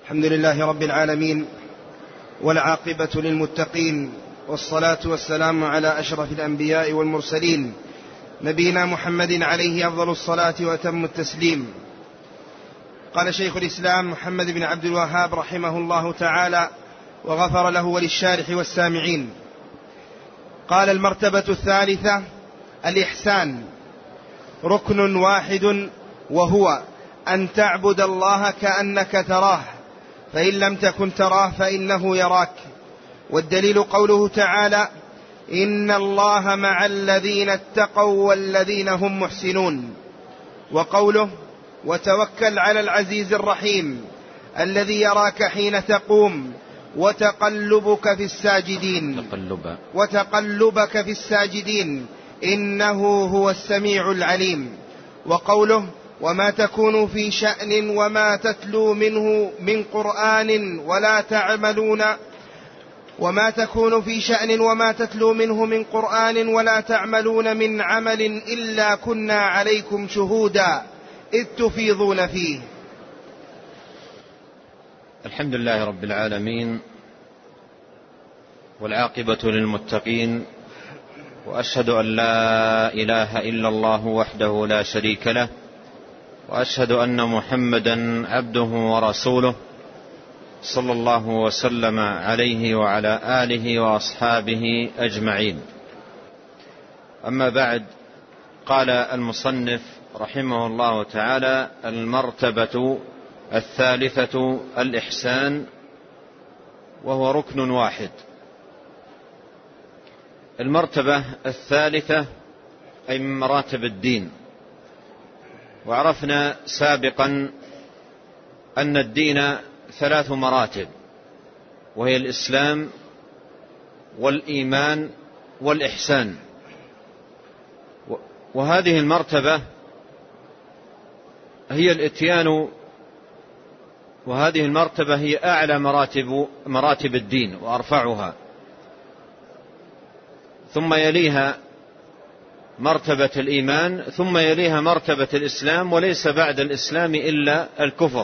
الحمد لله رب العالمين، والعاقبة للمتقين، والصلاة والسلام على أشرف الأنبياء والمرسلين، نبينا محمد عليه أفضل الصلاة وأتم التسليم. قال شيخ الإسلام محمد بن عبد الوهاب رحمه الله تعالى وغفر له وللشارح والسامعين. قال: المرتبة الثالثة الإحسان، ركن واحد، وهو أن تعبد الله كأنك تراه، فإن لم تكن تراه فإنه يراك. والدليل قوله تعالى: إن الله مع الذين اتقوا والذين هم محسنون. وقوله: وتوكل على العزيز الرحيم الذي يراك حين تقوم وتقلبك في الساجدين إنه هو السميع العليم. وقوله: وما تكون في شأن وما تتلو منه من قرآن ولا تعملون من عمل إلا كنا عليكم شهودا إذ تفيضون فيه. الحمد لله رب العالمين، والعاقبة للمتقين، وأشهد أن لا إله إلا الله وحده لا شريك له، وأشهد أن محمدا عبده ورسوله، صلى الله وسلم عليه وعلى آله وأصحابه أجمعين. أما بعد، قال المصنف رحمه الله تعالى: المرتبة الثالثة الإحسان، وهو ركن واحد. المرتبة الثالثة أي من مراتب الدين. وعرفنا سابقا أن الدين 3 مراتب، وهي الإسلام والإيمان والإحسان. وهذه المرتبة هي الإتيان، وهذه المرتبة هي أعلى مراتب الدين وأرفعها، ثم يليها مرتبة الإيمان، ثم يليها مرتبة الإسلام، وليس بعد الإسلام إلا الكفر.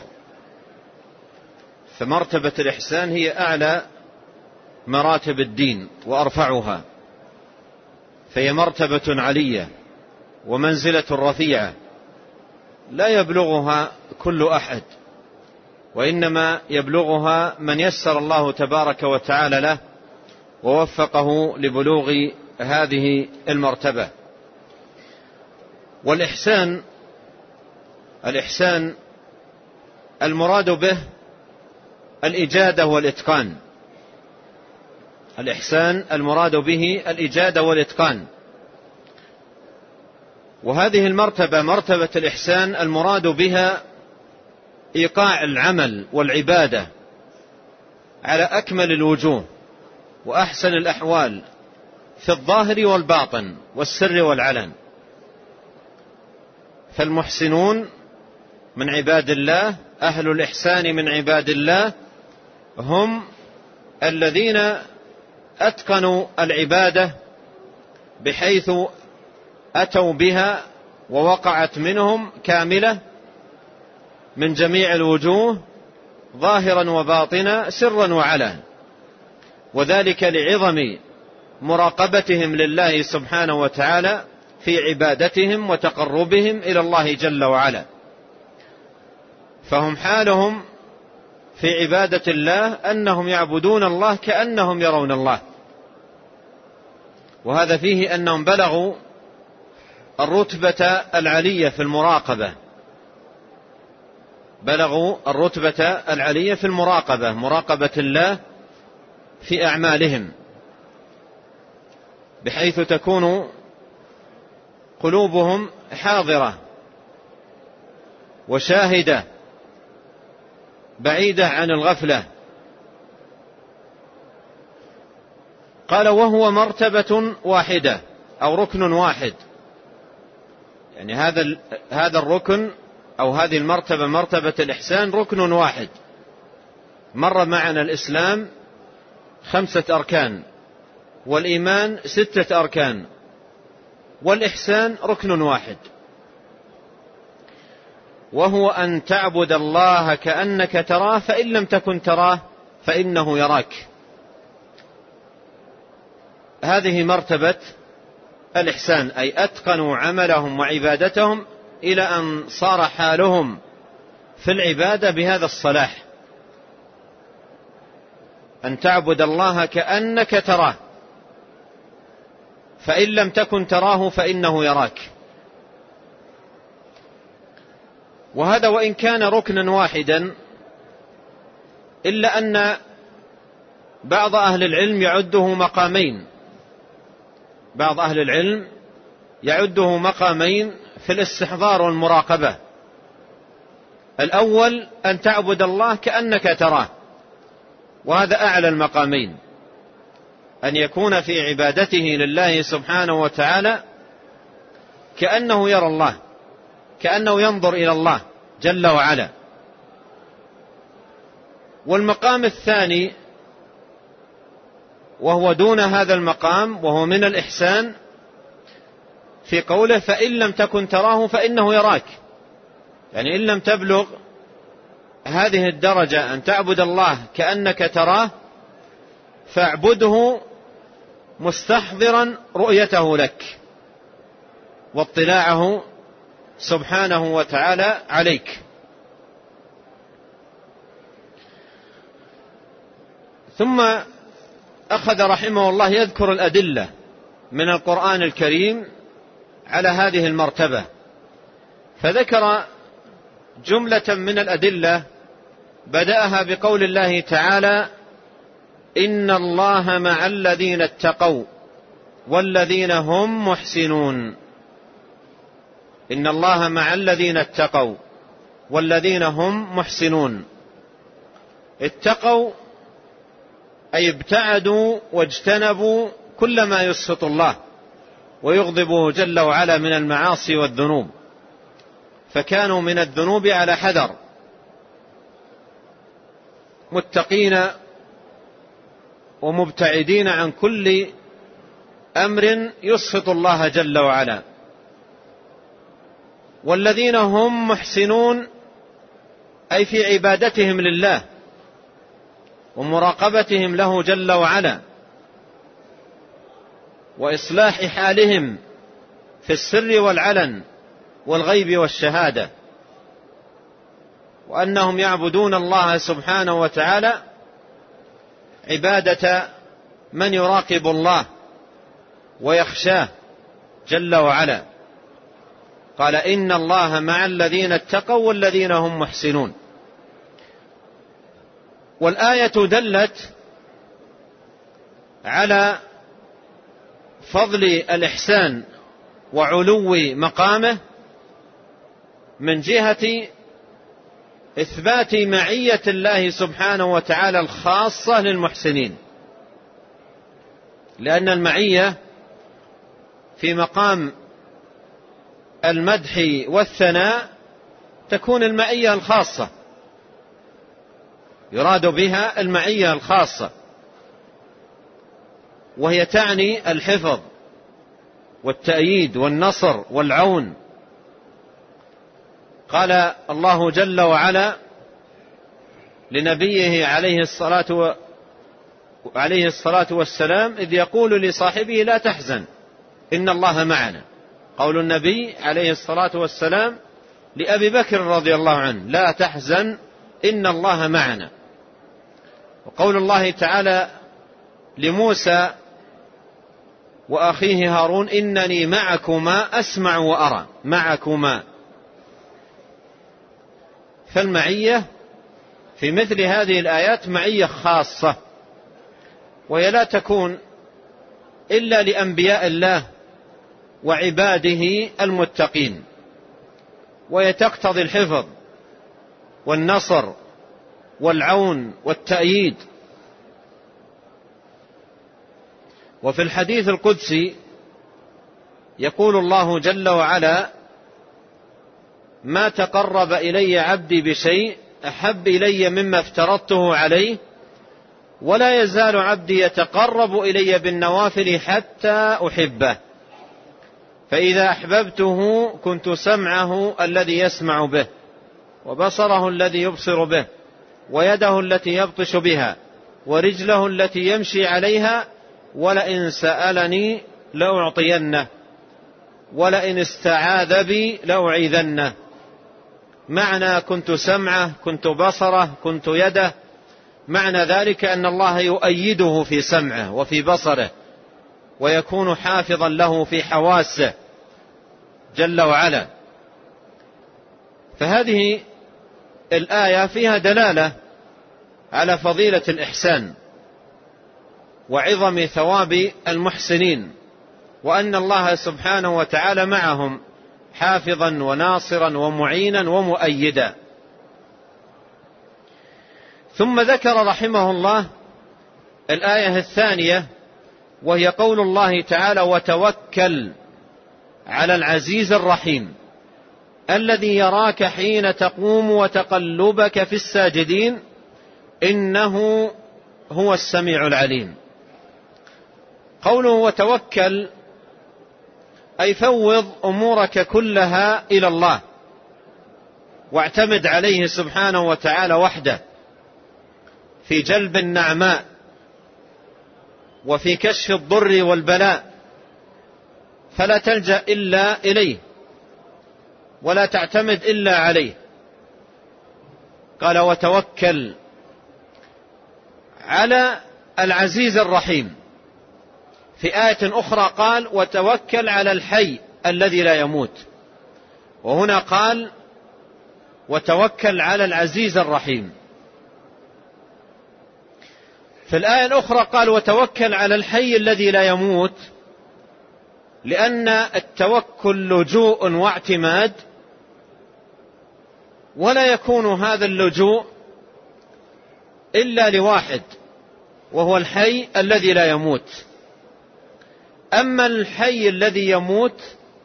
فمرتبة الإحسان هي أعلى مراتب الدين وأرفعها، فهي مرتبة علية ومنزلة رفيعة لا يبلغها كل أحد، وإنما يبلغها من يسر الله تبارك وتعالى له ووفقه لبلوغ هذه المرتبة. والإحسان المراد به الإجادة والإتقان. الإحسان المراد به الإجادة والإتقان. وهذه المرتبة، مرتبة الإحسان، المراد بها إيقاع العمل والعبادة على أكمل الوجوه وأحسن الأحوال في الظاهر والباطن والسر والعلن. فالمحسنون من عباد الله، أهل الإحسان من عباد الله، هم الذين أتقنوا العبادة بحيث أتوا بها ووقعت منهم كاملة من جميع الوجوه، ظاهرا وباطنا، سرا وعلنا، وذلك لعظم مراقبتهم لله سبحانه وتعالى في عبادتهم وتقربهم إلى الله جل وعلا. فهم حالهم في عبادة الله أنهم يعبدون الله كأنهم يرون الله، وهذا فيه أنهم بلغوا الرتبة العلية في المراقبة، مراقبة الله في أعمالهم، بحيث تكون قلوبهم حاضرة وشاهدة بعيدة عن الغفلة. قال: وهو مرتبة واحدة أو ركن واحد. يعني هذا الركن أو هذه المرتبة، مرتبة الإحسان، ركن واحد. مر معنا الإسلام 5 أركان، والإيمان 6 أركان، والإحسان ركن واحد. وهو أن تعبد الله كأنك تراه فإن لم تكن تراه فإنه يراك. هذه مرتبة الإحسان، أي أتقنوا عملهم وعبادتهم إلى أن صار حالهم في العبادة بهذا الصلاح، أن تعبد الله كأنك تراه فإن لم تكن تراه فإنه يراك. وهذا وإن كان ركنا واحدا، إلا أن بعض أهل العلم يعده مقامين، بعض أهل العلم يعده مقامين في الاستحضار والمراقبة. الأول أن تعبد الله كأنك تراه، وهذا أعلى المقامين، أن يكون في عبادته لله سبحانه وتعالى كأنه يرى الله، كأنه ينظر إلى الله جل وعلا. والمقام الثاني وهو دون هذا المقام، وهو من الإحسان، في قوله فإن لم تكن تراه فإنه يراك، يعني إن لم تبلغ هذه الدرجة أن تعبد الله كأنك تراه فاعبده مستحضرا رؤيته لك واطلاعه سبحانه وتعالى عليك. ثم أخذ رحمه الله يذكر الأدلة من القرآن الكريم على هذه المرتبة، فذكر جملة من الأدلة بدأها بقول الله تعالى إن الله مع الذين اتقوا والذين هم محسنون. إن الله مع الذين اتقوا والذين هم محسنون. اتقوا أي ابتعدوا واجتنبوا كل ما يسخط الله ويغضبه جل وعلا من المعاصي والذنوب، فكانوا من الذنوب على حذر، متقين ومبتعدين عن كل أمر يسخط الله جل وعلا. والذين هم محسنون أي في عبادتهم لله ومراقبتهم له جل وعلا وإصلاح حالهم في السر والعلن والغيب والشهادة، وأنهم يعبدون الله سبحانه وتعالى عبادة من يراقب الله ويخشاه جل وعلا. قال إن الله مع الذين اتقوا والذين هم محسنون. والآية دلت على فضل الإحسان وعلو مقامه من جهة إثبات معية الله سبحانه وتعالى الخاصة للمحسنين، لأن المعية في مقام المدح والثناء تكون المعية الخاصة، يراد بها المعية الخاصة، وهي تعني الحفظ والتأييد والنصر والعون. قال الله جل وعلا لنبيه عليه الصلاة والسلام إذ يقول لصاحبه لا تحزن إن الله معنا. قول النبي عليه الصلاة والسلام لأبي بكر رضي الله عنه لا تحزن إن الله معنا. وقول الله تعالى لموسى وأخيه هارون إنني معكما أسمع وأرى، معكما. فالمعية في مثل هذه الآيات معية خاصة، وهي لا تكون إلا لأنبياء الله وعباده المتقين، وهي تقتضي الحفظ والنصر والعون والتأييد. وفي الحديث القدسي يقول الله جل وعلا ما تقرب إلي عبدي بشيء أحب إلي مما افترضته عليه ولا يزال عبدي يتقرب إلي بالنوافل حتى أحبه فإذا أحببته كنت سمعه الذي يسمع به وبصره الذي يبصر به، ويده التي يبطش بها، ورجله التي يمشي عليها، ولئن سألني لأعطينه، ولئن استعاذ بي لأعيذنه. معنى كنت سمعه، كنت بصره، كنت يده، معنى ذلك أن الله يؤيده في سمعه وفي بصره، ويكون حافظا له في حواسه جل وعلا. فهذه الآية فيها دلالة على فضيلة الإحسان وعظم ثواب المحسنين، وأن الله سبحانه وتعالى معهم حافظا وناصرا ومعينا ومؤيدا. ثم ذكر رحمه الله الآية الثانية، وهي قول الله تعالى: وتوكل على العزيز الرحيم الذي يراك حين تقوم وتقلبك في الساجدين إنه هو السميع العليم. قوله وتوكل أي فوض أمورك كلها إلى الله، واعتمد عليه سبحانه وتعالى وحده في جلب النعماء وفي كشف الضر والبلاء، فلا تلجأ إلا إليه ولا تعتمد إلا عليه. قال وتوكل على العزيز الرحيم. في آية أخرى قال وتوكل على الحي الذي لا يموت، وهنا قال وتوكل على العزيز الرحيم. في الآية الأخرى قال وتوكل على الحي الذي لا يموت، لأن التوكل لجوء واعتماد، ولا يكون هذا اللجوء إلا لواحد، وهو الحي الذي لا يموت. أما الحي الذي يموت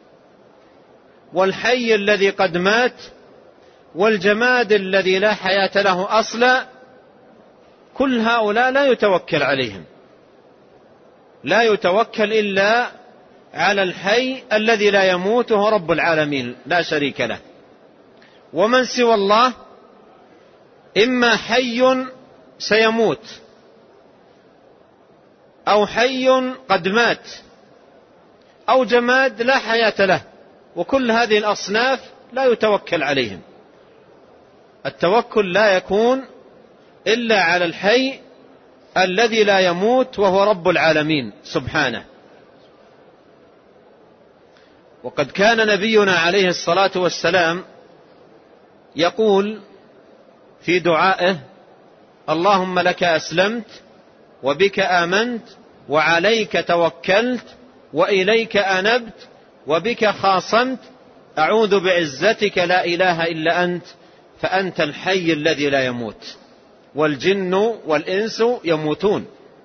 والحي الذي قد مات والجماد الذي لا حياة له أصلا، كل هؤلاء لا يتوكل عليهم، لا يتوكل إلا على الحي الذي لا يموت وهو رب العالمين لا شريك له. ومن سوى الله إما حي سيموت أو حي قد مات أو جماد لا حياة له، وكل هذه الأصناف لا يتوكل عليهم. التوكل لا يكون إلا على الحي الذي لا يموت وهو رب العالمين سبحانه. وقد كان نبينا عليه الصلاة والسلام يقول في دعائه: اللهم لك أسلمت وبك آمنت وعليك توكلت وإليك أنبت وبك خاصمت، أعوذ بعزتك لا إله إلا أنت، فأنت الحي الذي لا يموت والجن والإنس يموتون.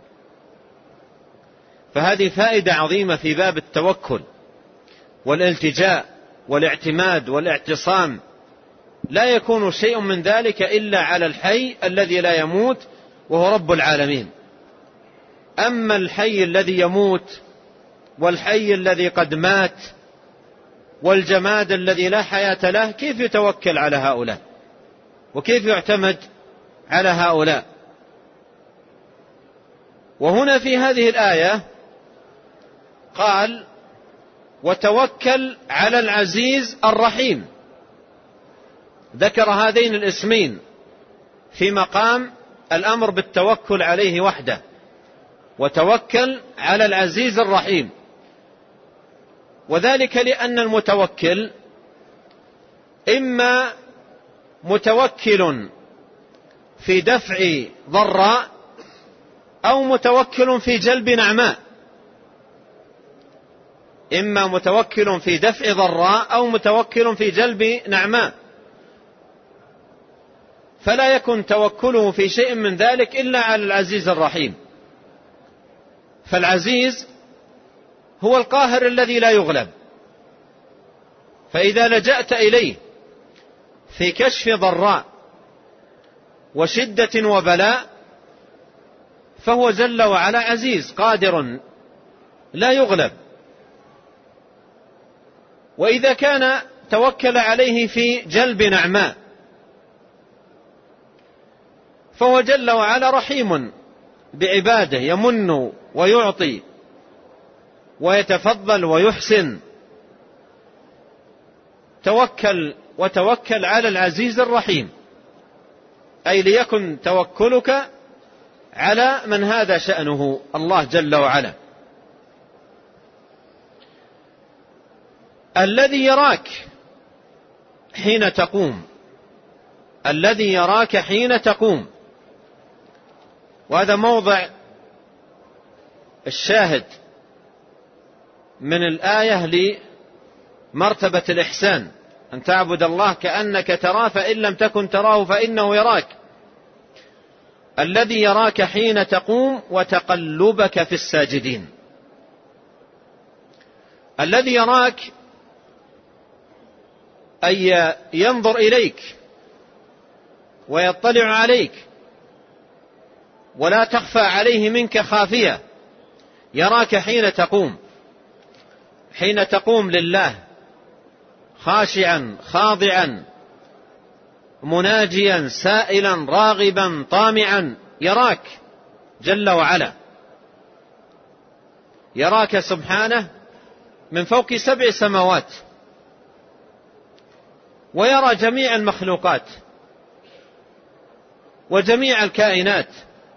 فهذه فائدة عظيمة في باب التوكل والالتجاء والاعتماد والاعتصام. لا يكون شيء من ذلك إلا على الحي الذي لا يموت وهو رب العالمين. أما الحي الذي يموت والحي الذي قد مات والجماد الذي لا حياة له، كيف يتوكل على هؤلاء وكيف يعتمد على هؤلاء؟ وهنا في هذه الآية قال وتوكل على العزيز الرحيم، ذكر هذين الاسمين في مقام الأمر بالتوكل عليه وحده، وتوكل على العزيز الرحيم. وذلك لأن المتوكل إما متوكل في دفع ضراء أو متوكل في جلب نعماء، إما متوكل في دفع ضراء أو متوكل في جلب نعماء، فلا يكن توكله في شيء من ذلك إلا على العزيز الرحيم. فالعزيز هو القاهر الذي لا يغلب، فإذا لجأت إليه في كشف ضراء وشدة وبلاء فهو جل وعلا عزيز قادر لا يغلب. وإذا كان توكل عليه في جلب نعماء فهو جل وعلا رحيم بعباده، يمن ويعطي ويتفضل ويحسن. وتوكل على العزيز الرحيم، أي ليكن توكلك على من هذا شأنه الله جل وعلا. الذي يراك حين تقوم، الذي يراك حين تقوم، وهذا موضع الشاهد من الآية لمرتبة الإحسان، أن تعبد الله كأنك تراه فإن لم تكن تراه فإنه يراك. الذي يراك حين تقوم وتقلبك في الساجدين. الذي يراك أي ينظر إليك ويطلع عليك ولا تخفى عليه منك خافية. يراك حين تقوم، حين تقوم لله خاشعا خاضعا مناجيا سائلا راغبا طامعا، يراك جل وعلا، يراك سبحانه من فوق 7 سماوات، ويرى جميع المخلوقات وجميع الكائنات،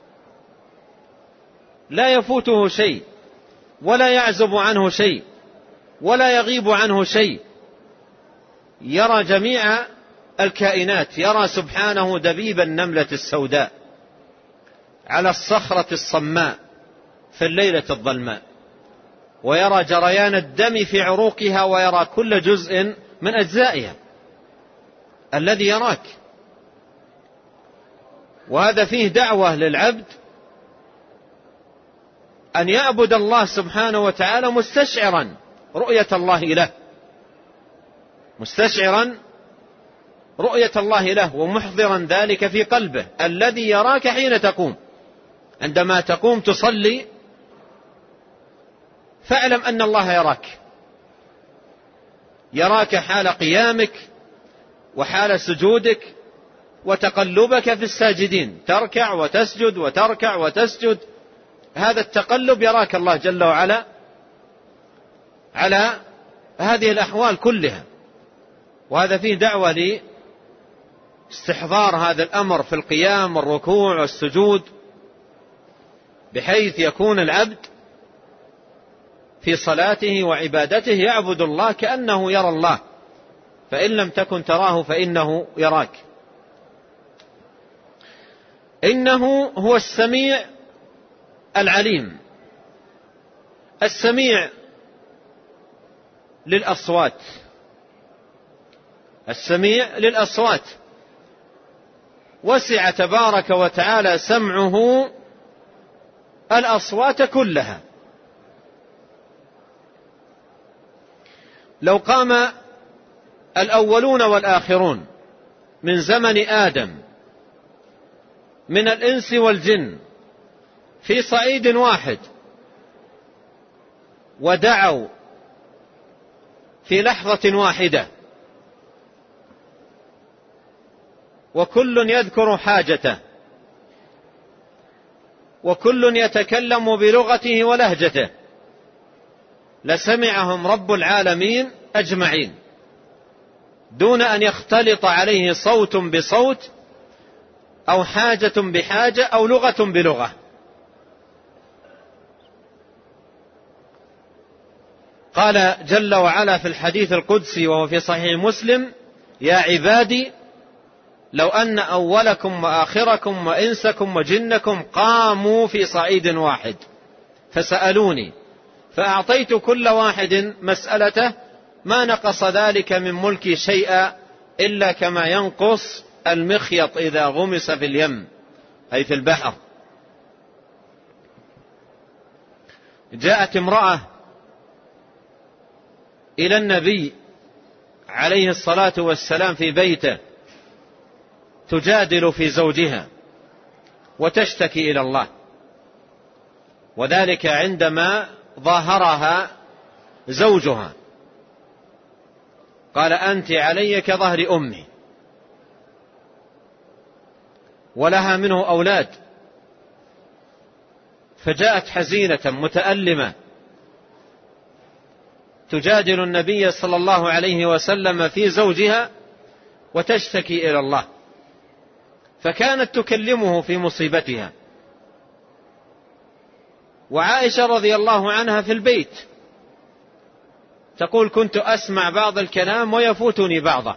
لا يفوته شيء ولا يعزب عنه شيء ولا يغيب عنه شيء. يرى جميع الكائنات، يرى سبحانه دبيب النملة السوداء على الصخرة الصماء في الليلة الظلماء، ويرى جريان الدم في عروقها، ويرى كل جزء من أجزائها. الذي يراك، وهذا فيه دعوة للعبد أن يعبد الله سبحانه وتعالى مستشعرا رؤية الله له، مستشعرا رؤية الله له ومحضرا ذلك في قلبه. الذي يراك حين تقوم، عندما تقوم تصلي فاعلم أن الله يراك، يراك حال قيامك وحال سجودك وتقلبك في الساجدين، تركع وتسجد وتركع وتسجد، هذا التقلب يراك الله جل وعلا على هذه الأحوال كلها. وهذا فيه دعوة لاستحضار هذا الأمر في القيام والركوع والسجود، بحيث يكون العبد في صلاته وعبادته يعبد الله كأنه يرى الله، فإن لم تكن تراه فإنه يراك. إنه هو السميع العليم. السميع للأصوات، السميع للأصوات، وسع تبارك وتعالى سمعه الأصوات كلها. لو قام الأولون والآخرون من زمن آدم من الإنس والجن في صعيد واحد ودعوا في لحظة واحدة، وكل يذكر حاجته وكل يتكلم بلغته ولهجته، لسمعهم رب العالمين أجمعين دون أن يختلط عليه صوت بصوت أو حاجة بحاجة أو لغة بلغة. قال جل وعلا في الحديث القدسي وهو في صحيح مسلم: يا عبادي لو أن أولكم وآخركم وإنسكم وجنكم قاموا في صعيد واحد فسألوني فأعطيت كل واحد مسألته ما نقص ذلك من ملكي شيئا إلا كما ينقص المخيط إذا غمس في اليم، أي في البحر. جاءت امرأة إلى النبي عليه الصلاة والسلام في بيته تجادل في زوجها وتشتكي إلى الله، وذلك عندما ظاهرها زوجها قال: أنت علي كظهر أمي. ولها منه أولاد، فجاءت حزينة متألمة تجادل النبي صلى الله عليه وسلم في زوجها وتشتكي إلى الله، فكانت تكلمه في مصيبتها، وعائشة رضي الله عنها في البيت تقول: كنت أسمع بعض الكلام ويفوتني بعضه،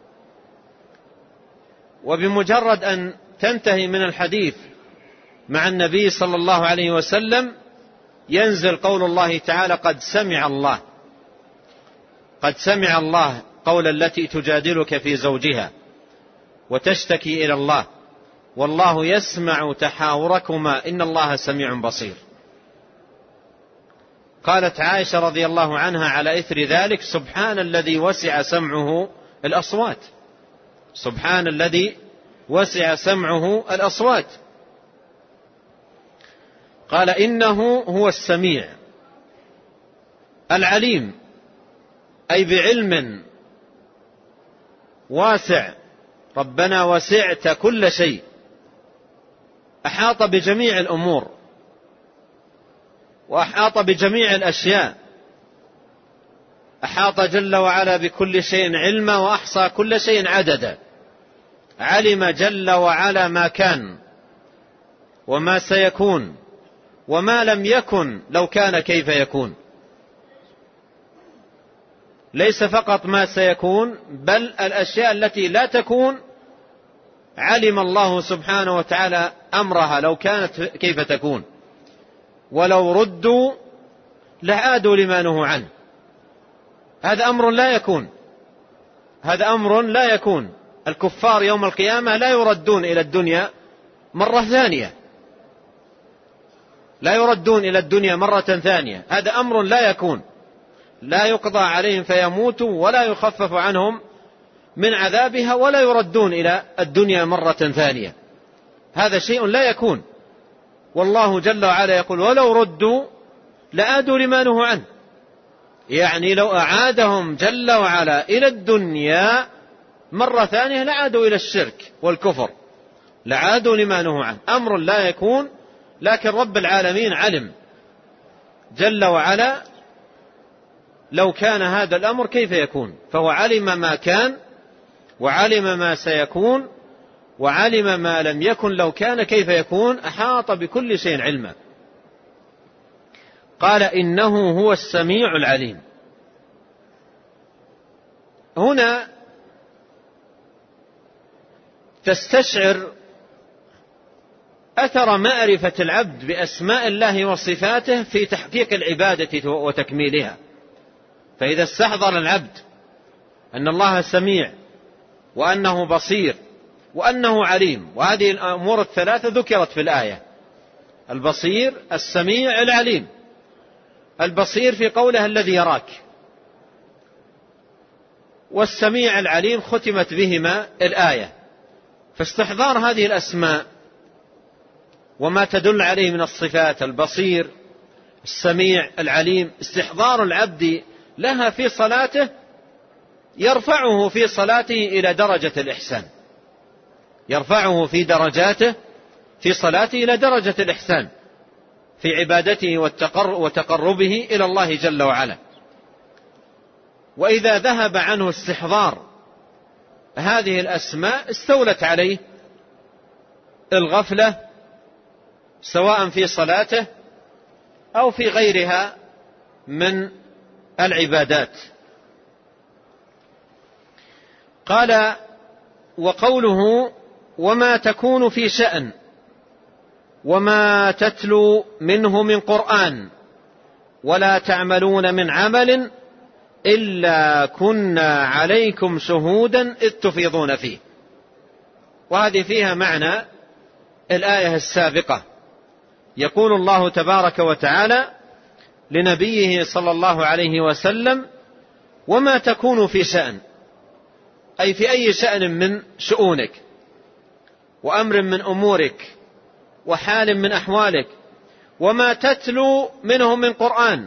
وبمجرد أن تنتهي من الحديث مع النبي صلى الله عليه وسلم ينزل قول الله تعالى: قد سمع الله قول التي تجادلك في زوجها وتشتكي إلى الله والله يسمع تحاوركما إن الله سميع بصير. قالت عائشة رضي الله عنها على إثر ذلك: سبحان الذي وسع سمعه الأصوات، سبحان الذي وسع سمعه الأصوات. قال: إنه هو السميع العليم، أي بعلم واسع، ربنا وسعت كل شيء، أحاط بجميع الأمور وأحاط بجميع الأشياء، أحاط جل وعلا بكل شيء علما وأحصى كل شيء عددا، علم جل وعلا ما كان وما سيكون وما لم يكن لو كان كيف يكون. ليس فقط ما سيكون، بل الأشياء التي لا تكون علم الله سبحانه وتعالى أمرها لو كانت كيف تكون، ولو ردوا لعادوا لما نهوا عنه. هذا أمر لا يكون، هذا أمر لا يكون. الكفار يوم القيامة لا يردون إلى الدنيا مرة ثانية، لا يردون إلى الدنيا مرة ثانية، هذا أمر لا يكون، لا يقضى عليهم فيموتوا ولا يخفف عنهم من عذابها ولا يردون إلى الدنيا مرة ثانية، هذا شيء لا يكون. والله جل وعلا يقول: ولو ردوا لعادوا لما نهوا عنه، يعني لو أعادهم جل وعلا إلى الدنيا مرة ثانية لعادوا إلى الشرك والكفر، لعادوا لما نهوا عنه، أمر لا يكون. لكن رب العالمين علم جل وعلا لو كان هذا الأمر كيف يكون، فهو علم ما كان وعلم ما سيكون وعلم ما لم يكن لو كان كيف يكون، أحاط بكل شيء علما. قال: إنه هو السميع العليم. هنا تستشعر أثر معرفة العبد بأسماء الله وصفاته في تحقيق العبادة وتكميلها. فإذا استحضر العبد أن الله سميع وأنه بصير وأنه عليم، وهذه الأمور الثلاثة ذكرت في الآية: البصير، السميع، العليم. البصير في قوله الذي يراك، والسميع العليم ختمت بهما الآية. فاستحضار هذه الأسماء وما تدل عليه من الصفات، البصير، السميع، العليم، استحضار العبد لها في صلاته يرفعه في صلاته إلى درجة الإحسان، يرفعه في درجاته في صلاته إلى درجة الإحسان في عبادته وتقربه إلى الله جل وعلا. وإذا ذهب عنه استحضار هذه الأسماء استولت عليه الغفلة، سواء في صلاته أو في غيرها من العبادات. قال: وقوله: وما تكون في شأن وما تتلو منه من قرآن ولا تعملون من عمل إلا كنا عليكم شهودا إذ تفيضون فيه. وهذه فيها معنى الآية السابقة. يقول الله تبارك وتعالى لنبيه صلى الله عليه وسلم: وما تكون في شأن، أي في أي شأن من شؤونك وأمر من أمورك وحال من أحوالك، وما تتلو منه من قرآن،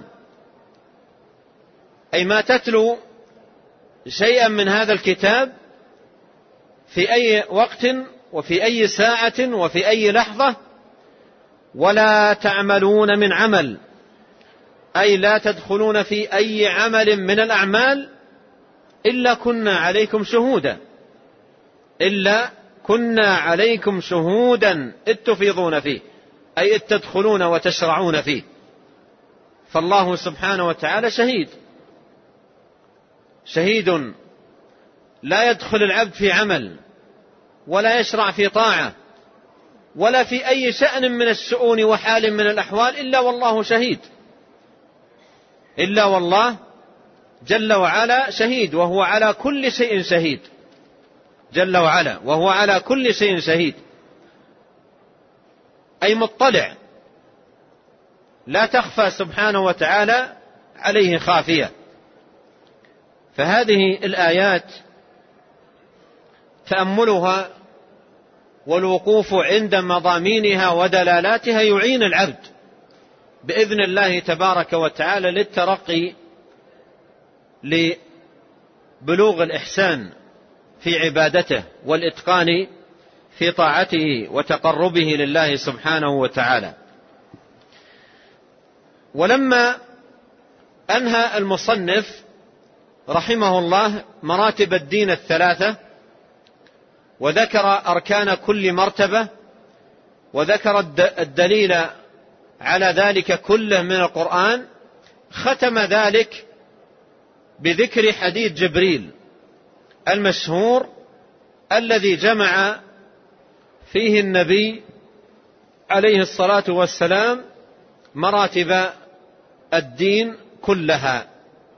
أي ما تتلو شيئا من هذا الكتاب في أي وقت وفي أي ساعة وفي أي لحظة، ولا تعملون من عمل، أي لا تدخلون في أي عمل من الأعمال إلا كنا عليكم شهودا، إلا كنا عليكم شهودا إذ تفيضون فيه، أي إذ تدخلون وتشرعون فيه. فالله سبحانه وتعالى شهيد لا يدخل العبد في عمل ولا يشرع في طاعة ولا في أي شأن من الشؤون وحال من الأحوال إلا والله شهيد، إلا والله جل وعلا شهيد، وهو على كل شيء شهيد، جل وعلا وهو على كل شيء شهيد، أي مطلع، لا تخفى سبحانه وتعالى عليه خافية. فهذه الآيات تأملها والوقوف عند مضامينها ودلالاتها يعين العبد بإذن الله تبارك وتعالى للترقي لبلوغ الإحسان في عبادته والإتقان في طاعته وتقربه لله سبحانه وتعالى. ولما أنهى المصنف رحمه الله مراتب الدين الثلاثة وذكر أركان كل مرتبة وذكر الدليل على ذلك كله من القرآن، ختم ذلك بذكر حديث جبريل المشهور الذي جمع فيه النبي عليه الصلاة والسلام مراتب الدين كلها.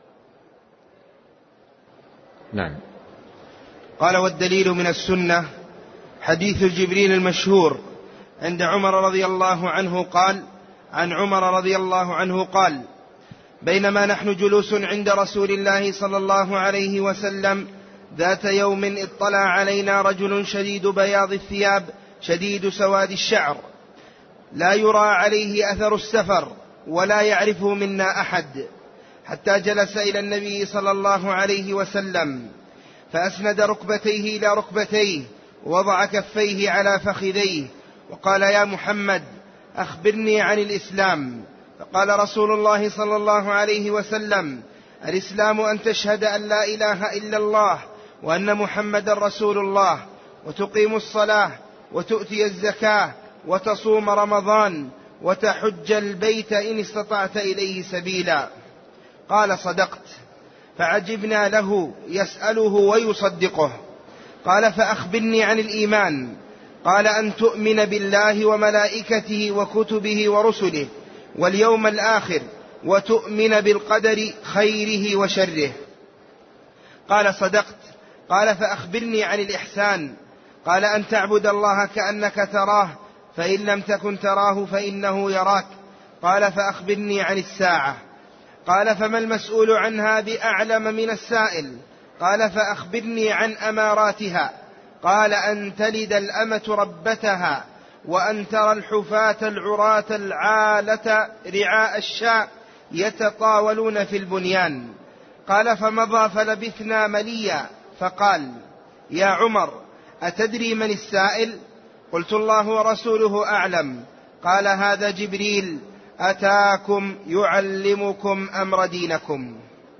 نعم. قال: والدليل من السنة حديث جبريل المشهور عند عمر رضي الله عنه قال: عن عمر رضي الله عنه قال: بينما نحن جلوس عند رسول الله صلى الله عليه وسلم ذات يوم اطلع علينا رجل شديد بياض الثياب شديد سواد الشعر لا يرى عليه أثر السفر ولا يعرفه منا أحد، حتى جلس إلى النبي صلى الله عليه وسلم فأسند ركبتيه إلى ركبتيه ووضع كفيه على فخذيه وقال: يا محمد أخبرني عن الإسلام. فقال رسول الله صلى الله عليه وسلم: الإسلام أن تشهد أن لا إله إلا الله وأن محمد رسول الله، وتقيم الصلاة وتؤتي الزكاة وتصوم رمضان وتحج البيت إن استطعت إليه سبيلا. قال: صدقت. فعجبنا له يسأله ويصدقه. قال: فأخبرني عن الإيمان. قال: أن تؤمن بالله وملائكته وكتبه ورسله واليوم الآخر وتؤمن بالقدر خيره وشره. قال: صدقت. قال: فأخبرني عن الإحسان. قال: أن تعبد الله كأنك تراه فإن لم تكن تراه فإنه يراك. قال: فأخبرني عن الساعة. قال: فما المسؤول عنها بأعلم من السائل. قال: فأخبرني عن أماراتها. قال: أن تلد الأمة ربتها وأن ترى الحفاة العراة العالة رعاء الشاء يتطاولون في البنيان. قال: فمضى فلبثنا مليا فقال: يا عمر أتدري من السائل؟ قلت: الله ورسوله أعلم. قال: هذا جبريل أتاكم يعلمكم أمر دينكم.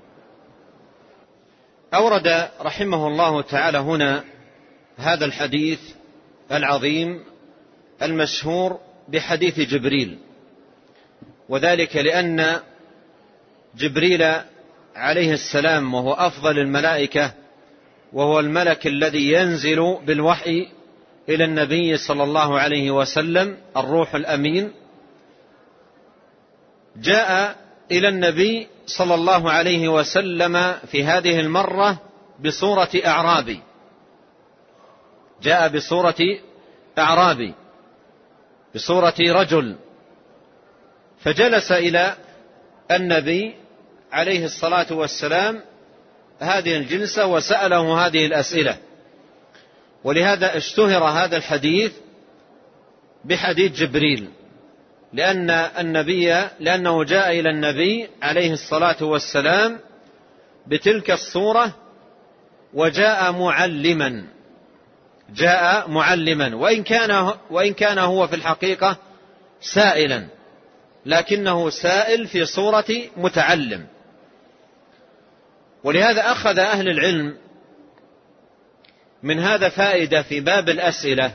أورد رحمه الله تعالى هنا هذا الحديث العظيم المشهور بحديث جبريل، وذلك لأن جبريل عليه السلام وهو أفضل الملائكة وهو الملك الذي ينزل بالوحي إلى النبي صلى الله عليه وسلم الروح الأمين، جاء إلى النبي صلى الله عليه وسلم في هذه المرة بصورة أعرابي، جاء بصورة أعرابي بصورة رجل، فجلس إلى النبي عليه الصلاة والسلام هذه الجلسة وسأله هذه الأسئلة. ولهذا اشتهر هذا الحديث بحديث جبريل، لأنه جاء إلى النبي عليه الصلاة والسلام بتلك الصورة، وجاء معلما جاء معلما، وإن كان هو في الحقيقة سائلا، لكنه سائل في صورة متعلم. ولهذا أخذ أهل العلم من هذا فائدة في باب الأسئلة،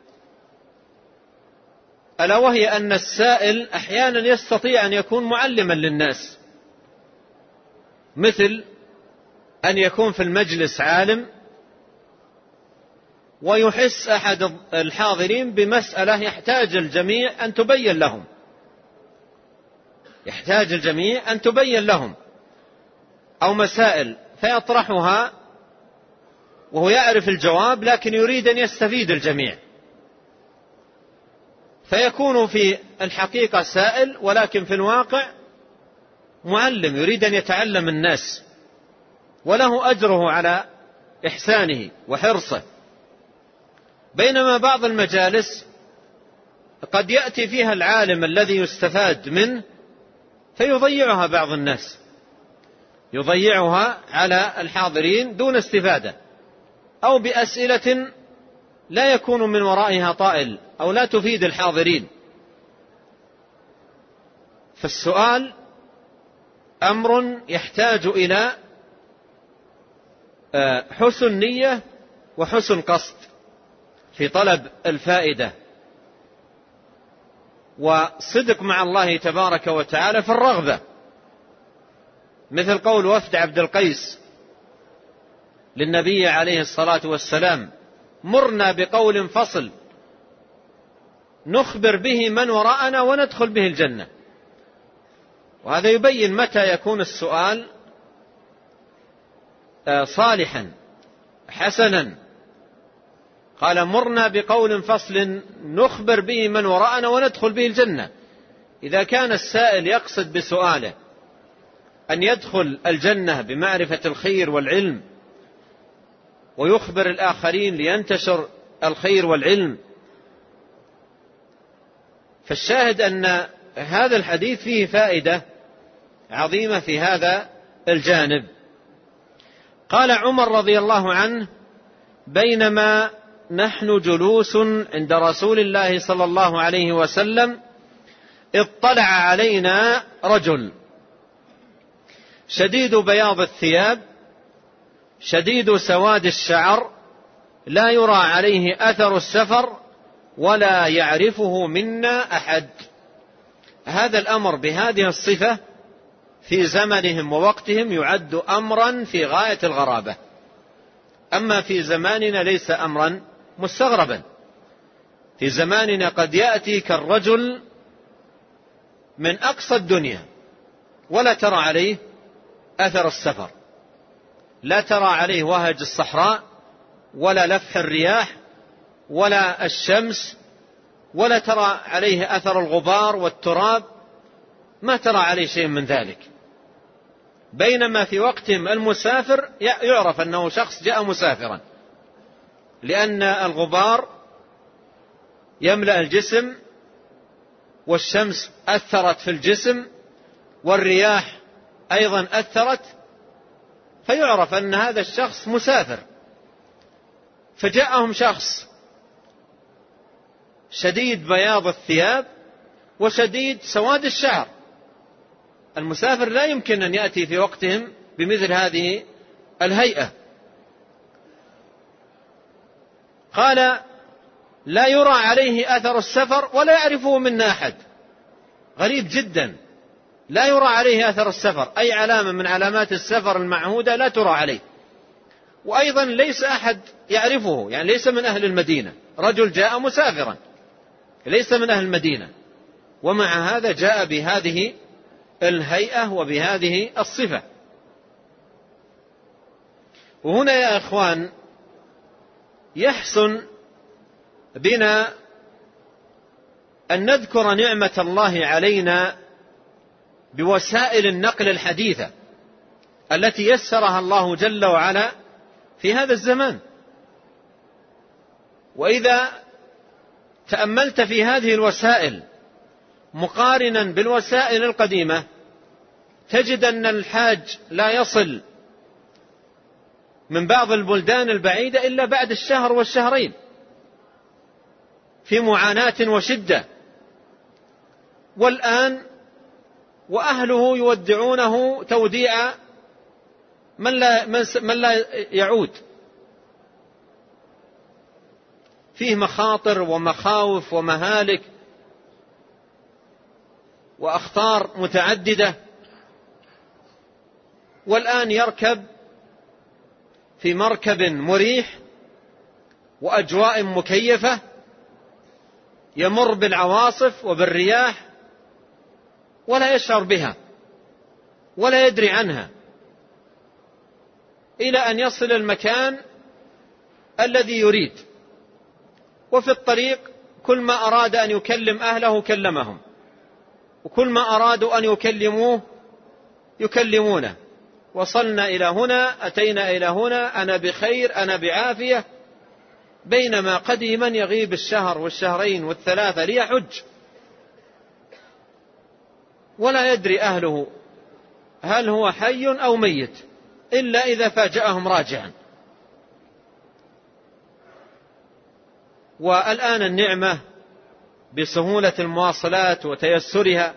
ألا وهي أن السائل أحيانا يستطيع أن يكون معلما للناس، مثل أن يكون في المجلس عالم ويحس أحد الحاضرين بمسألة يحتاج الجميع أن تبين لهم، أو مسائل فيطرحها وهو يعرف الجواب لكن يريد أن يستفيد الجميع، فيكون في الحقيقة سائل ولكن في الواقع معلم يريد أن يتعلم الناس، وله أجره على إحسانه وحرصه. بينما بعض المجالس قد يأتي فيها العالم الذي يستفاد منه فيضيعها بعض الناس، يضيعها على الحاضرين دون استفادة، أو بأسئلة لا يكون من ورائها طائل أو لا تفيد الحاضرين. فالسؤال أمر يحتاج إلى حسن نية وحسن قصد في طلب الفائدة، وصدق مع الله تبارك وتعالى في الرغبة، مثل قول وفد عبد القيس للنبي عليه الصلاة والسلام: مرنا بقول فصل نخبر به من وراءنا وندخل به الجنة. وهذا يبين متى يكون السؤال صالحا حسنا. قال: مرنا بقول فصل نخبر به من وراءنا وندخل به الجنة. إذا كان السائل يقصد بسؤاله أن يدخل الجنة بمعرفة الخير والعلم ويخبر الآخرين لينتشر الخير والعلم، فالشاهد أن هذا الحديث فيه فائدة عظيمة في هذا الجانب. قال عمر رضي الله عنه: بينما نحن جلوس عند رسول الله صلى الله عليه وسلم اطلع علينا رجل شديد بياض الثياب شديد سواد الشعر لا يرى عليه أثر السفر ولا يعرفه منا أحد. هذا الأمر بهذه الصفة في زمنهم ووقتهم يعد أمرا في غاية الغرابة، أما في زماننا ليس أمرا مستغربا. في زماننا قد يأتي كالرجل من أقصى الدنيا ولا ترى عليه أثر السفر، لا ترى عليه وهج الصحراء ولا لفح الرياح ولا الشمس، ولا ترى عليه أثر الغبار والتراب، ما ترى عليه شيء من ذلك. بينما في وقتهم المسافر يعرف أنه شخص جاء مسافرا، لأن الغبار يملأ الجسم، والشمس أثرت في الجسم، والرياح أيضا أثرت، فيعرف أن هذا الشخص مسافر. فجاءهم شخص شديد بياض الثياب وشديد سواد الشعر. المسافر لا يمكن أن يأتي في وقتهم بمثل هذه الهيئة. قال: لا يرى عليه أثر السفر ولا يعرفه منا أحد. غريب جدا، لا يرى عليه أثر السفر، أي علامة من علامات السفر المعهودة لا ترى عليه، وأيضا ليس أحد يعرفه، يعني ليس من أهل المدينة، رجل جاء مسافرا ليس من أهل المدينة، ومع هذا جاء بهذه الهيئة وبهذه الصفة. وهنا يا أخوان يحسن بنا أن نذكر نعمة الله علينا بوسائل النقل الحديثة التي يسرها الله جل وعلا في هذا الزمان. وإذا تأملت في هذه الوسائل مقارنا بالوسائل القديمة تجد أن الحاج لا يصل من بعض البلدان البعيدة إلا بعد الشهر والشهرين، في معاناة وشدة، والآن وأهله يودعونه توديع من لا يعود. فيه مخاطر ومخاوف ومهالك وأخطار متعددة، والآن يركب في مركب مريح وأجواء مكيفة، يمر بالعواصف وبالرياح ولا يشعر بها ولا يدري عنها، إلى أن يصل المكان الذي يريد. وفي الطريق كل ما أراد أن يكلم أهله كلمهم، وكل ما أرادوا أن يكلموه يكلمونه. وصلنا إلى هنا، أتينا إلى هنا، أنا بخير، أنا بعافية. بينما قديما يغيب الشهر والشهرين والثلاثة ليحج، ولا يدري أهله هل هو حي أو ميت إلا إذا فاجأهم راجعا. والآن النعمة بسهولة المواصلات وتيسرها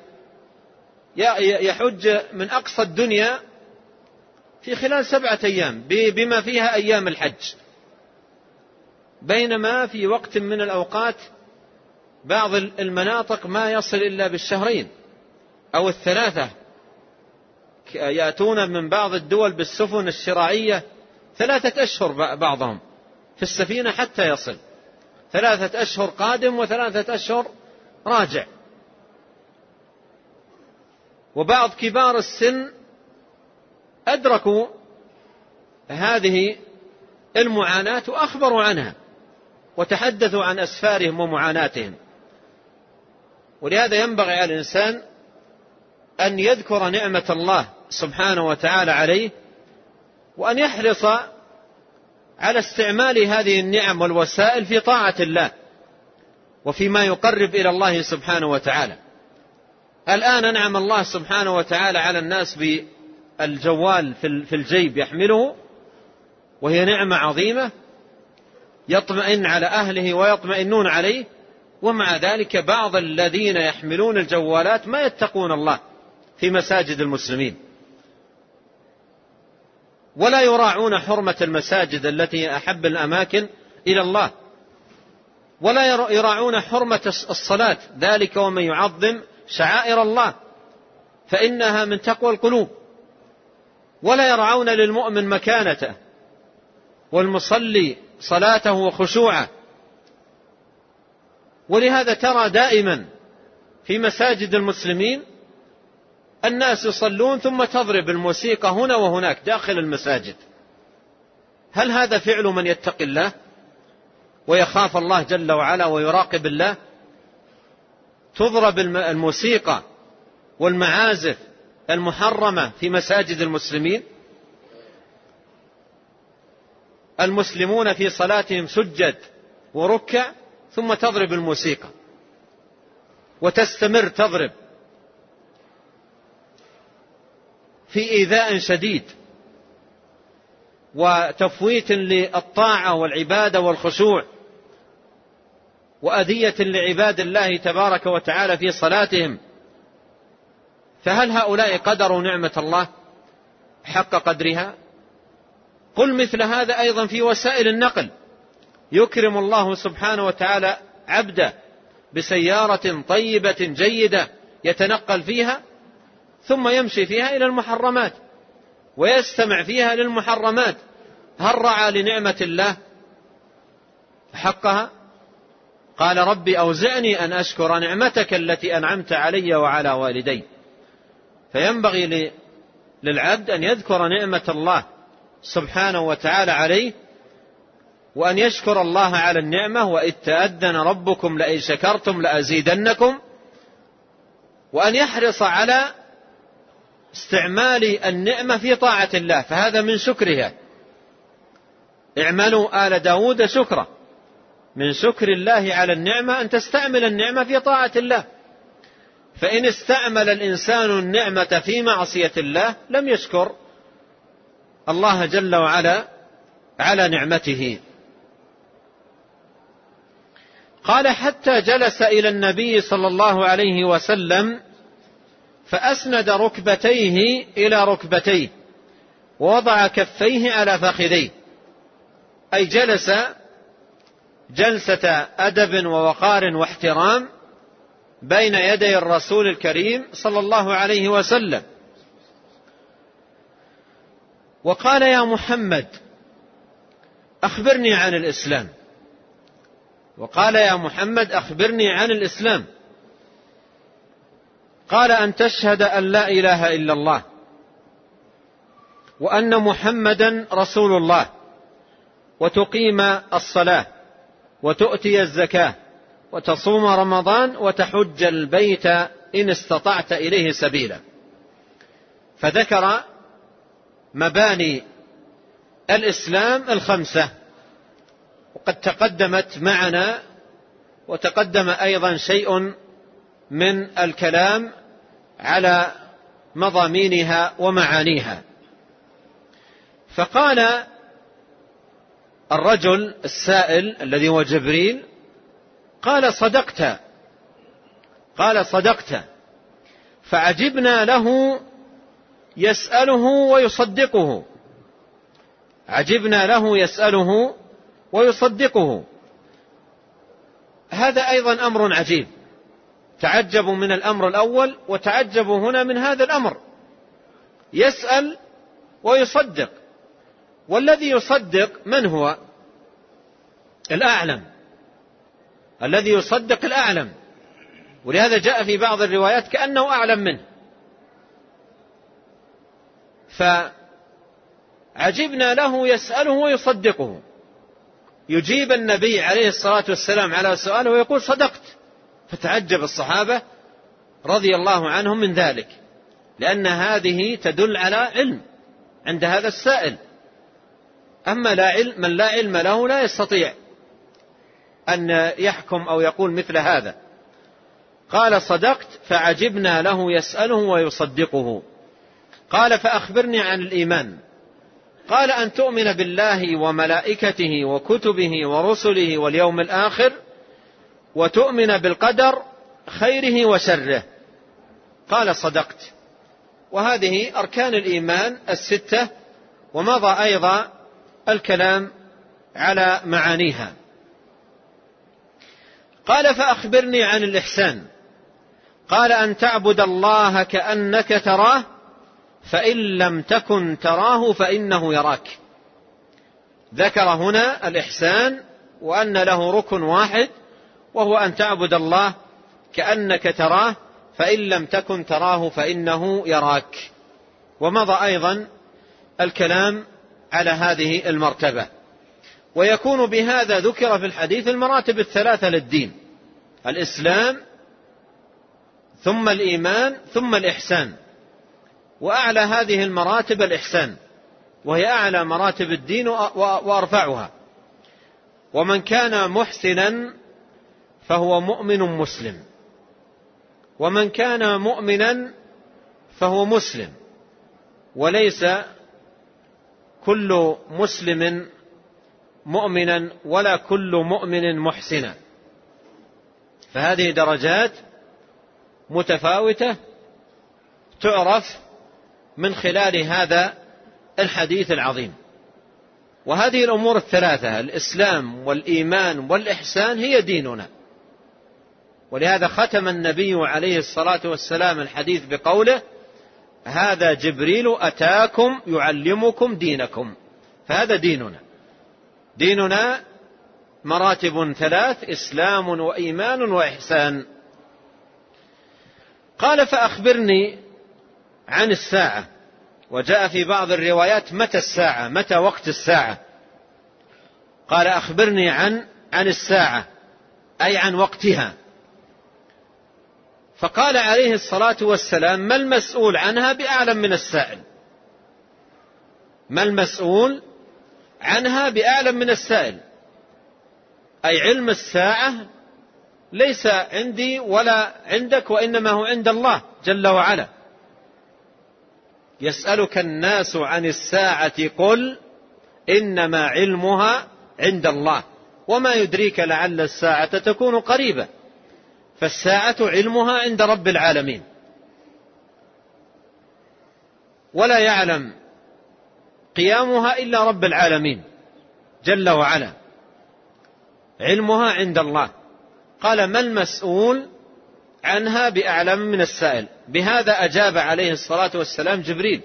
يحج من أقصى الدنيا في خلال 7 أيام بما فيها أيام الحج، بينما في وقت من الأوقات بعض المناطق ما يصل إلا بالشهرين أو الثلاثة. يأتون من بعض الدول بالسفن الشراعية 3 أشهر بعضهم في السفينة حتى يصل، 3 أشهر قادم و3 أشهر راجع. وبعض كبار السن أدركوا هذه المعاناة وأخبروا عنها وتحدثوا عن أسفارهم ومعاناتهم. ولهذا ينبغي على الإنسان أن يذكر نعمة الله سبحانه وتعالى عليه، وأن يحرص على استعمال هذه النعم والوسائل في طاعة الله وفيما يقرب إلى الله سبحانه وتعالى. الآن أنعم الله سبحانه وتعالى على الناس بالجوال في الجيب يحمله، وهي نعمة عظيمة يطمئن على أهله ويطمئنون عليه. ومع ذلك بعض الذين يحملون الجوالات ما يتقون الله في مساجد المسلمين، ولا يراعون حرمة المساجد التي أحب الأماكن إلى الله، ولا يراعون حرمة الصلاة، ذلك ومن يعظم شعائر الله فإنها من تقوى القلوب. ولا يرعون للمؤمن مكانته والمصلي صلاته وخشوعه. ولهذا ترى دائما في مساجد المسلمين الناس يصلون ثم تضرب الموسيقى هنا وهناك داخل المساجد. هل هذا فعل من يتقي الله ويخاف الله جل وعلا ويراقب الله؟ تضرب الموسيقى والمعازف المحرمة في مساجد المسلمين. المسلمون في صلاتهم سجد وركع، ثم تضرب الموسيقى وتستمر تضرب في إيذاء شديد وتفويت للطاعة والعبادة والخشوع، وأذية لعباد الله تبارك وتعالى في صلاتهم. فهل هؤلاء قدروا نعمة الله حق قدرها؟ قل مثل هذا أيضا في وسائل النقل. يكرم الله سبحانه وتعالى عبده بسيارة طيبة جيدة يتنقل فيها، ثم يمشي فيها إلى المحرمات ويستمع فيها للمحرمات. هل رعى لنعمة الله حقها؟ قال ربي أوزعني أن أشكر نعمتك التي أنعمت علي وعلى والدي. فينبغي للعبد أن يذكر نعمة الله سبحانه وتعالى عليه، وأن يشكر الله على النعمة. وإذ تأذن ربكم لئن شكرتم لأزيدنكم. وأن يحرص على استعمال النعمة في طاعة الله، فهذا من شكرها. اعملوا آل داود شكرا. من شكر الله على النعمة أن تستعمل النعمة في طاعة الله. فإن استعمل الإنسان النعمة في معصية الله لم يشكر الله جل وعلا على نعمته. قال حتى جلس إلى النبي صلى الله عليه وسلم فأسند ركبتيه إلى ركبتيه ووضع كفيه على فخذيه، أي جلس جلسة أدب ووقار واحترام بين يدي الرسول الكريم صلى الله عليه وسلم. وقال: يا محمد أخبرني عن الإسلام. وقال: يا محمد أخبرني عن الإسلام. قال: أن تشهد أن لا إله إلا الله وأن محمدا رسول الله، وتقيم الصلاة، وتؤتي الزكاة، وتصوم رمضان، وتحج البيت إن استطعت إليه سبيلا. فذكر مباني الإسلام الخمسة، وقد تقدمت معنا وتقدم أيضا شيء من الكلام على مضامينها ومعانيها. فقال الرجل السائل الذي هو جبريل: قال: صدقت. قال: صدقت. فعجبنا له يسأله ويصدقه. عجبنا له يسأله ويصدقه. هذا أيضا أمر عجيب. تعجبوا من الأمر الأول وتعجبوا هنا من هذا الأمر. يسأل ويصدق. والذي يصدق من هو؟ الأعلم. الذي يصدق الأعلم، ولهذا جاء في بعض الروايات كأنه أعلم منه. فعجبنا له يسأله ويصدقه. يجيب النبي عليه الصلاة والسلام على سؤاله ويقول: صدقت. فتعجب الصحابة رضي الله عنهم من ذلك، لأن هذه تدل على علم عند هذا السائل. أما من لا علم له لا يستطيع أن يحكم أو يقول مثل هذا. قال: صدقت. فعجبنا له يسأله ويصدقه. قال: فأخبرني عن الإيمان. قال: أن تؤمن بالله وملائكته وكتبه ورسله واليوم الآخر، وتؤمن بالقدر خيره وشره. قال: صدقت. وهذه أركان الإيمان الستة، ومضى أيضا الكلام على معانيها. قال: فأخبرني عن الإحسان. قال: أن تعبد الله كأنك تراه، فإن لم تكن تراه فإنه يراك. ذكر هنا الإحسان وأن له ركن واحد، وهو أن تعبد الله كأنك تراه، فإن لم تكن تراه فإنه يراك. ومضى أيضا الكلام على هذه المرتبة. ويكون بهذا ذكر في الحديث المراتب الثلاثة للدين: الإسلام ثم الإيمان ثم الإحسان. وأعلى هذه المراتب الإحسان، وهي أعلى مراتب الدين وأرفعها. ومن كان محسنا فهو مؤمن مسلم، ومن كان مؤمنا فهو مسلم، وليس كل مسلم مؤمنا ولا كل مؤمن محسنا. فهذه درجات متفاوتة تعرف من خلال هذا الحديث العظيم. وهذه الأمور الثلاثة: الإسلام والإيمان والإحسان هي ديننا. ولهذا ختم النبي عليه الصلاة والسلام الحديث بقوله: هذا جبريل أتاكم يعلمكم دينكم. فهذا ديننا. ديننا مراتب ثلاث: إسلام وإيمان وإحسان. قال: فأخبرني عن الساعة. وجاء في بعض الروايات: متى الساعة، متى وقت الساعة. قال: أخبرني عن الساعة، أي عن وقتها. فقال عليه الصلاة والسلام: ما المسؤول عنها بأعلم من السائل. ما المسؤول عنها بأعلم من السائل، أي علم الساعة ليس عندي ولا عندك، وإنما هو عند الله جل وعلا. يسألك الناس عن الساعة قل إنما علمها عند الله. وما يدريك لعل الساعة تكون قريبة. فالساعة علمها عند رب العالمين، ولا يعلم قيامها إلا رب العالمين جل وعلا، علمها عند الله. قال: ما المسؤول عنها بأعلم من السائل. بهذا أجاب عليه الصلاة والسلام جبريل.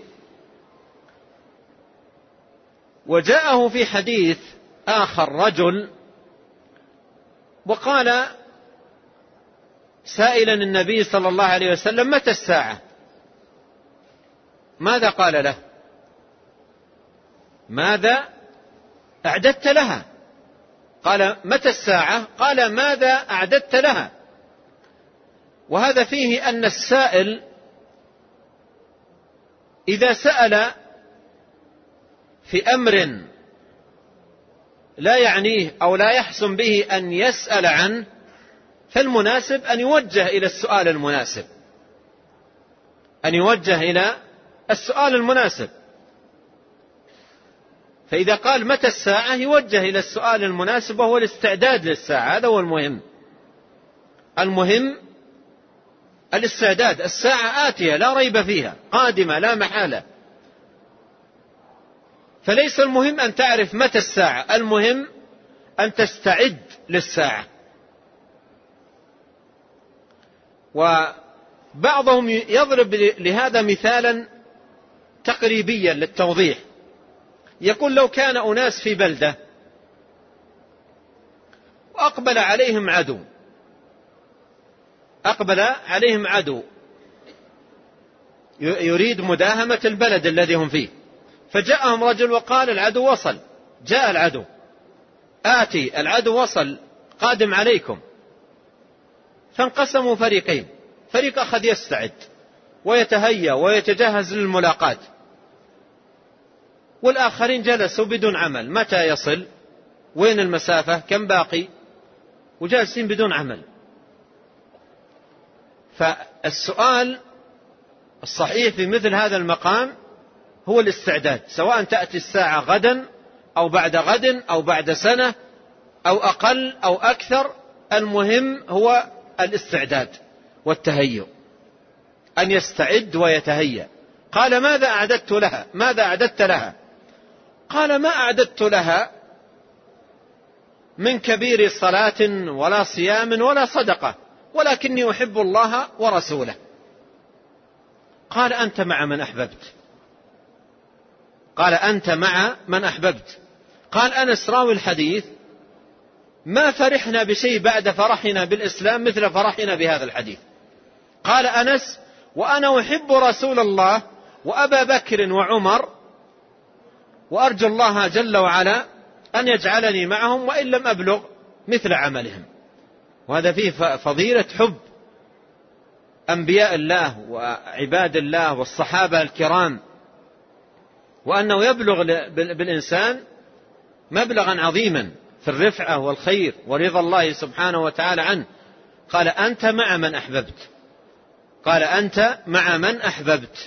وجاءه في حديث آخر رجل وقال سائلا النبي صلى الله عليه وسلم: متى الساعة؟ ماذا قال له؟ ماذا أعددت لها؟ قال: متى الساعة؟ قال: ماذا أعددت لها؟ وهذا فيه أن السائل إذا سأل في أمر لا يعنيه أو لا يحسن به أن يسأل عنه، فالمناسب أن يوجه إلى السؤال المناسب، أن يوجه إلى السؤال المناسب. فإذا قال متى الساعة يوجه إلى السؤال المناسب، وهو الاستعداد للساعة. هذا هو المهم. المهم الاستعداد. الساعة آتية لا ريب فيها، قادمة لا محالة. فليس المهم أن تعرف متى الساعة، المهم أن تستعد للساعة. وبعضهم يضرب لهذا مثالا تقريبيا للتوضيح. يقول: لو كان أناس في بلدة وأقبل عليهم عدو، يريد مداهمة البلد الذي هم فيه، فجاءهم رجل وقال: العدو وصل، جاء العدو، آتي العدو وصل قادم عليكم. فانقسموا فريقين، فريق أخذ يستعد ويتهيأ ويتجهز للملاقاة، والآخرين جلسوا بدون عمل. متى يصل؟ وين المسافة؟ كم باقي؟ وجالسين بدون عمل. فالسؤال الصحيح في مثل هذا المقام هو الاستعداد، سواء تأتي الساعة غدا أو بعد غد أو بعد سنة أو أقل أو أكثر. المهم هو الاستعداد والتهيؤ، أن يستعد ويتهيأ. قال: ماذا أعددت لها؟ ماذا أعددت لها؟ قال: ما أعددت لها من كبير صلاة ولا صيام ولا صدقة، ولكني أحب الله ورسوله. قال: أنت مع من أحببت. قال: أنت مع من أحببت. قال أنس راوي الحديث: ما فرحنا بشيء بعد فرحنا بالإسلام مثل فرحنا بهذا الحديث. قال أنس: وأنا أحب رسول الله وأبا بكر وعمر، وأرجو الله جل وعلا أن يجعلني معهم وإن لم أبلغ مثل عملهم. وهذا فيه فضيلة حب أنبياء الله وعباد الله والصحابة الكرام، وأنه يبلغ بالإنسان مبلغا عظيما في الرفعة والخير ورضا الله سبحانه وتعالى عنه. قال: أنت مع من أحببت. قال: أنت مع من أحببت.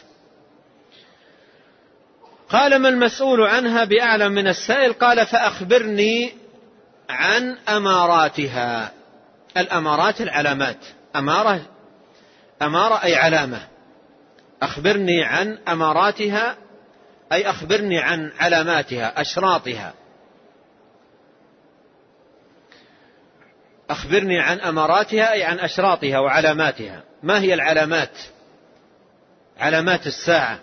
قال: ما المسؤول عنها بأعلم من السائل؟ قال: فأخبرني عن أماراتها. الأمارات العلامات، أمارة أي علامة. أخبرني عن أماراتها أي أخبرني عن علاماتها، أشراطها. أخبرني عن أماراتها أي عن أشراطها وعلاماتها. ما هي العلامات؟ علامات الساعة.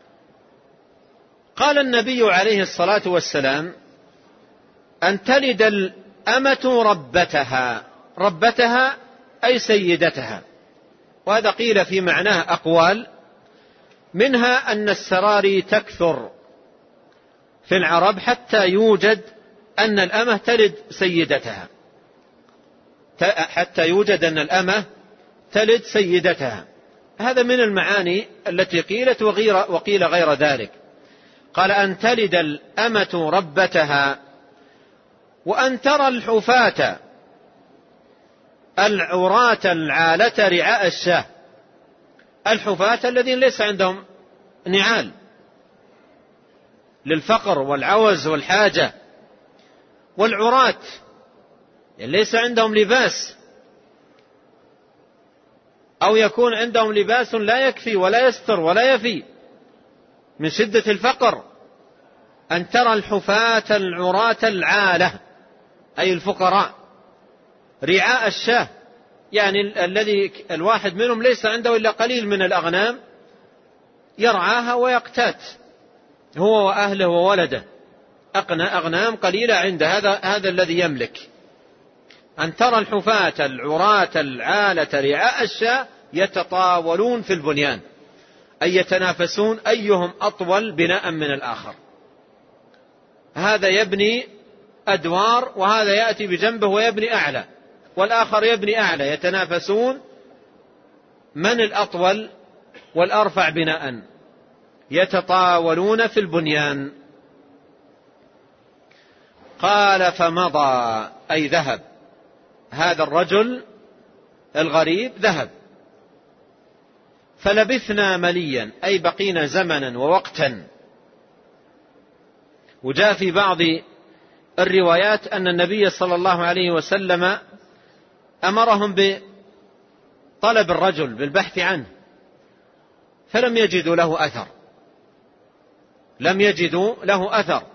قال النبي عليه الصلاة والسلام: أن تلد الأمة ربتها. ربتها أي سيدتها. وهذا قيل في معناه أقوال، منها أن السراري تكثر في العرب حتى يوجد أن الأمة تلد سيدتها، حتى يوجد أن الأمة تلد سيدتها. هذا من المعاني التي قيلت وقيل غير ذلك. قال: أن تلد الأمة ربتها، وأن ترى الحفاة العراة العالة رعاء الشاه. الحفاة الذين ليس عندهم نعال للفقر والعوز والحاجة، والعراة ليس عندهم لباس، أو يكون عندهم لباس لا يكفي ولا يستر ولا يفي من شدة الفقر. أن ترى الحفاة العراة العالة، أي الفقراء، رعاء الشاة، يعني الذي الواحد منهم ليس عنده إلا قليل من الأغنام يرعاها ويقتات هو وأهله وولده، أغنام قليلة عنده، هذا الذي يملك. أن ترى الحفاة العراة العالة رعاء الشاة يتطاولون في البنيان، أي يتنافسون أيهم أطول بناء من الآخر. هذا يبني أدوار وهذا يأتي بجنبه ويبني أعلى، والآخر يبني أعلى، يتنافسون من الأطول والأرفع بناء، يتطاولون في البنيان. قال فمضى، أي ذهب هذا الرجل الغريب، ذهب. فلبثنا مليا، أي بقينا زمنا ووقتا. وجاء في بعض الروايات أن النبي صلى الله عليه وسلم أمرهم بطلب الرجل بالبحث عنه، فلم يجدوا له أثر، لم يجدوا له أثر.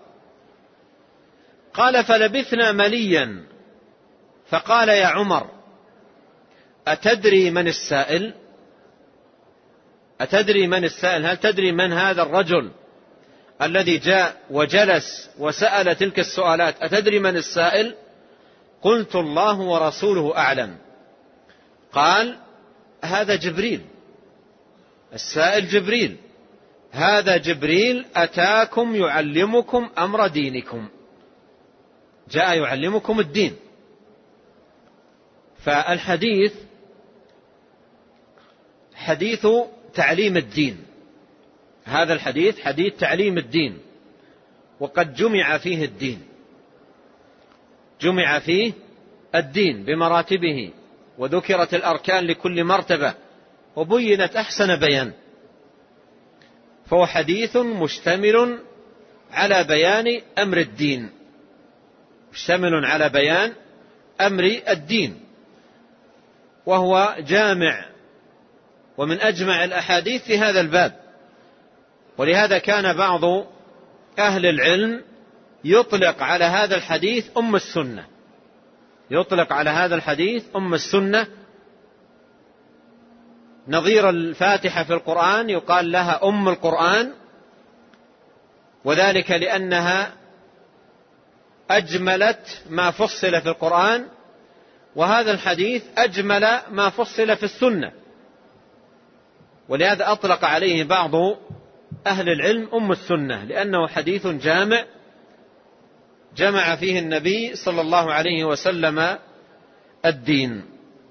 قال فلبثنا مليا، فقال يا عمر أتدري من السائل؟ أتدري من السائل؟ هل تدري من هذا الرجل الذي جاء وجلس وسأل تلك السؤالات؟ أتدري من السائل؟ قلت الله ورسوله أعلم. قال هذا جبريل، السائل جبريل، هذا جبريل أتاكم يعلمكم أمر دينكم، جاء يعلمكم الدين. فالحديث حديث تعليم الدين، هذا الحديث حديث تعليم الدين، وقد جمع فيه الدين، جمع فيه الدين بمراتبه، وذكرت الأركان لكل مرتبة وبينت أحسن بيان. فهو حديث مشتمل على بيان أمر الدين، مشتمل على بيان أمر الدين، وهو جامع ومن أجمع الأحاديث في هذا الباب. ولهذا كان بعض أهل العلم يطلق على هذا الحديث أم السنة، يطلق على هذا الحديث أم السنة، نظير الفاتحة في القرآن يقال لها أم القرآن، وذلك لأنها أجملت ما فصل في القرآن، وهذا الحديث أجمل ما فصل في السنة، ولهذا أطلق عليه بعض أهل العلم أم السنة، لأنه حديث جامع، جمع فيه النبي صلى الله عليه وسلم الدين.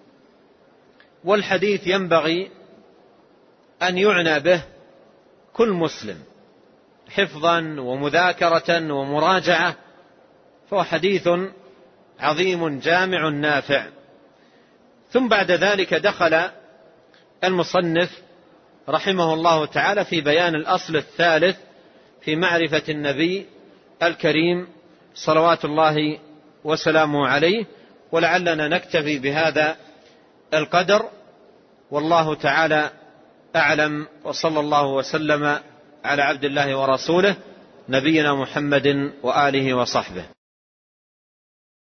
والحديث ينبغي أن يعنى به كل مسلم حفظا ومذاكرة ومراجعة، فهو حديث عظيم جامع نافع. ثم بعد ذلك دخل المصنف رحمه الله تعالى في بيان الأصل الثالث في معرفة النبي الكريم صلوات الله وسلامه عليه. ولعلنا نكتفي بهذا القدر، والله تعالى أعلم، وصلى الله وسلم على عبد الله ورسوله نبينا محمد وآله وصحبه.